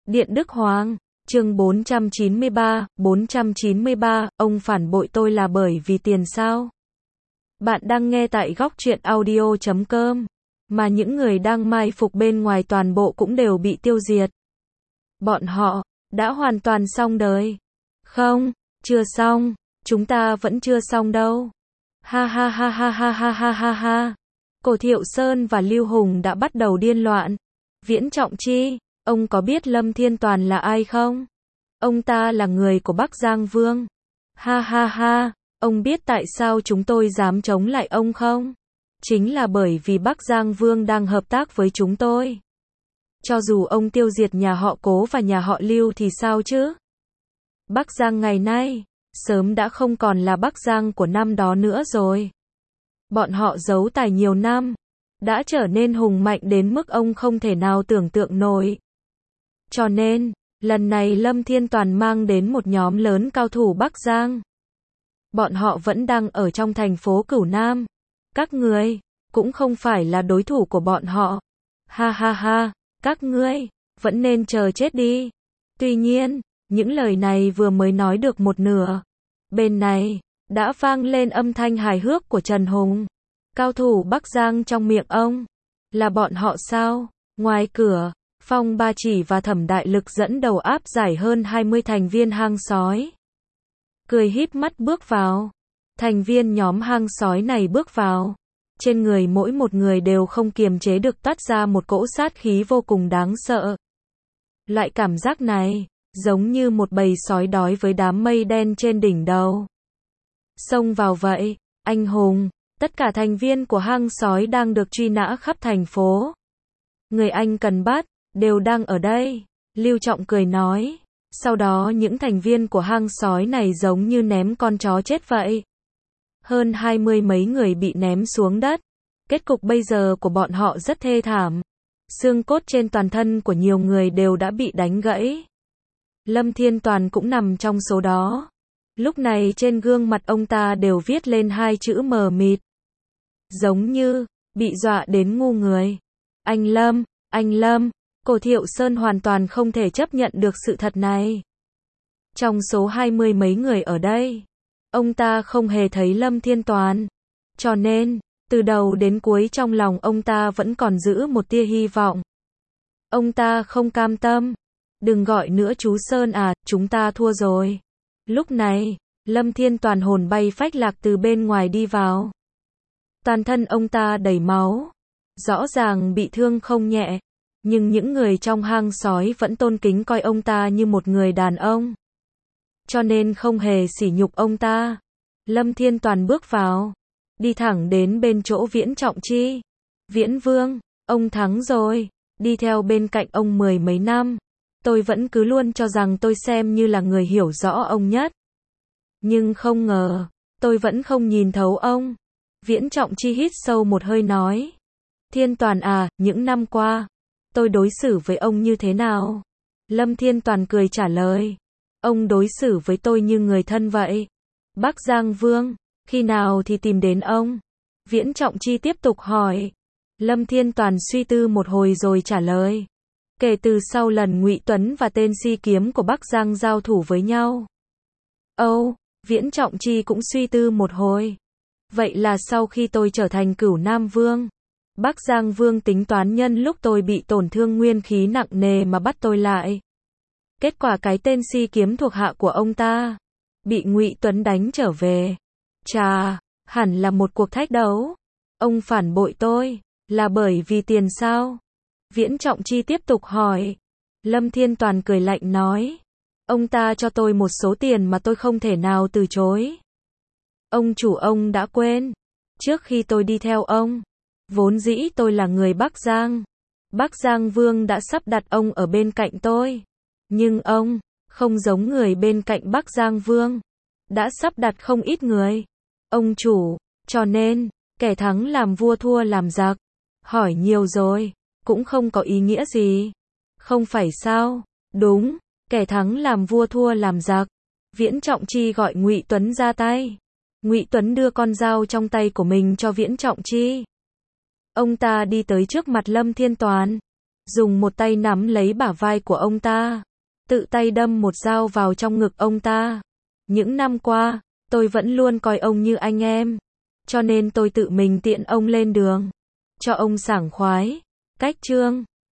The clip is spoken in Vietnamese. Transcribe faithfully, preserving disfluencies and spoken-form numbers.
Điện Đức Hoàng, chương bốn trăm chín mươi ba, bốn trăm chín mươi ba, ông phản bội tôi là bởi vì tiền sao? Bạn đang nghe tại góc truyện audio chấm com, mà những người đang mai phục bên ngoài toàn bộ cũng đều bị tiêu diệt. Bọn họ đã hoàn toàn xong đời. Không, chưa xong, chúng ta vẫn chưa xong đâu. Ha ha ha ha ha ha ha ha ha. Cổ Thiệu Sơn và Lưu Hùng đã bắt đầu điên loạn. Viễn Trọng Chi, ông có biết Lâm Thiên Toàn là ai không? Ông ta là người của Bắc Giang Vương. Ha ha ha, ông biết tại sao chúng tôi dám chống lại ông không? Chính là bởi vì Bắc Giang Vương đang hợp tác với chúng tôi. Cho dù ông tiêu diệt nhà họ Cố và nhà họ Lưu thì sao chứ? Bắc Giang ngày nay, sớm đã không còn là Bắc Giang của năm đó nữa rồi. Bọn họ giấu tài nhiều năm, đã trở nên hùng mạnh đến mức ông không thể nào tưởng tượng nổi. Cho nên, lần này Lâm Thiên Toàn mang đến một nhóm lớn cao thủ Bắc Giang. Bọn họ vẫn đang ở trong thành phố Cửu Nam. Các ngươi cũng không phải là đối thủ của bọn họ. Ha ha ha, các ngươi vẫn nên chờ chết đi. Tuy nhiên, những lời này vừa mới nói được một nửa, bên này đã vang lên âm thanh hài hước của Trần Hùng. Cao thủ Bắc Giang trong miệng ông là bọn họ sao? Ngoài cửa, Phong Ba Chỉ và Thẩm Đại Lực dẫn đầu áp giải hơn hai mươi thành viên hang sói. Cười híp mắt bước vào. Thành viên nhóm hang sói này bước vào. Trên người mỗi một người đều không kiềm chế được toát ra một cỗ sát khí vô cùng đáng sợ. Loại cảm giác này, giống như một bầy sói đói với đám mây đen trên đỉnh đầu. Xông vào vậy, anh hùng, tất cả thành viên của hang sói đang được truy nã khắp thành phố. Người anh cần bắt, đều đang ở đây. Lưu Trọng cười nói. Sau đó những thành viên của hang sói này giống như ném con chó chết vậy. Hơn hai mươi mấy người bị ném xuống đất. Kết cục bây giờ của bọn họ rất thê thảm. Xương cốt trên toàn thân của nhiều người đều đã bị đánh gãy. Lâm Thiên Toàn cũng nằm trong số đó. Lúc này trên gương mặt ông ta đều viết lên hai chữ mờ mịt. Giống như bị dọa đến ngu người. Anh Lâm, anh Lâm, Cổ Thiệu Sơn hoàn toàn không thể chấp nhận được sự thật này. Trong số hai mươi mấy người ở đây, ông ta không hề thấy Lâm Thiên Toàn. Cho nên, từ đầu đến cuối trong lòng ông ta vẫn còn giữ một tia hy vọng. Ông ta không cam tâm. Đừng gọi nữa chú Sơn à, chúng ta thua rồi. Lúc này, Lâm Thiên Toàn hồn bay phách lạc từ bên ngoài đi vào. Toàn thân ông ta đầy máu. Rõ ràng bị thương không nhẹ. Nhưng những người trong hang sói vẫn tôn kính coi ông ta như một người đàn ông. Cho nên không hề sỉ nhục ông ta. Lâm Thiên Toàn bước vào. Đi thẳng đến bên chỗ Viễn Trọng Chi. Viễn Vương, ông thắng rồi. Đi theo bên cạnh ông mười mấy năm. Tôi vẫn cứ luôn cho rằng tôi xem như là người hiểu rõ ông nhất. Nhưng không ngờ, tôi vẫn không nhìn thấu ông. Viễn Trọng Chi hít sâu một hơi nói. Thiên Toàn à, những năm qua, tôi đối xử với ông như thế nào? Lâm Thiên Toàn cười trả lời. Ông đối xử với tôi như người thân vậy. Bắc Giang Vương, khi nào thì tìm đến ông? Viễn Trọng Chi tiếp tục hỏi. Lâm Thiên Toàn suy tư một hồi rồi trả lời. Kể từ sau lần Ngụy Tuấn và tên Si Kiếm của Bắc Giang giao thủ với nhau. Âu, Viễn Trọng Chi cũng suy tư một hồi. Vậy là sau khi tôi trở thành Cửu Nam Vương, Bắc Giang Vương tính toán nhân lúc tôi bị tổn thương nguyên khí nặng nề mà bắt tôi lại. Kết quả cái tên Si Kiếm thuộc hạ của ông ta bị Ngụy Tuấn đánh trở về. Chà, hẳn là một cuộc thách đấu. Ông phản bội tôi là bởi vì tiền sao? Viễn Trọng Chi tiếp tục hỏi. Lâm Thiên Toàn cười lạnh nói. Ông ta cho tôi một số tiền mà tôi không thể nào từ chối. Ông chủ ông đã quên. Trước khi tôi đi theo ông, vốn dĩ tôi là người Bắc Giang. Bắc Giang Vương đã sắp đặt ông ở bên cạnh tôi. Nhưng ông, không giống người bên cạnh Bắc Giang Vương, đã sắp đặt không ít người. Ông chủ, cho nên, kẻ thắng làm vua thua làm giặc. Hỏi nhiều rồi, cũng không có ý nghĩa gì. Không phải sao? Đúng, kẻ thắng làm vua thua làm giặc. Viễn Trọng Chi gọi Ngụy Tuấn ra tay. Ngụy Tuấn đưa con dao trong tay của mình cho Viễn Trọng Chi. Ông ta đi tới trước mặt Lâm Thiên Toàn. dùng một tay nắm lấy bả vai của ông ta, tự tay đâm một dao vào trong ngực ông ta. Những năm qua, tôi vẫn luôn coi ông như anh em, cho nên tôi tự mình tiện ông lên đường, cho ông sảng khoái. Cách chương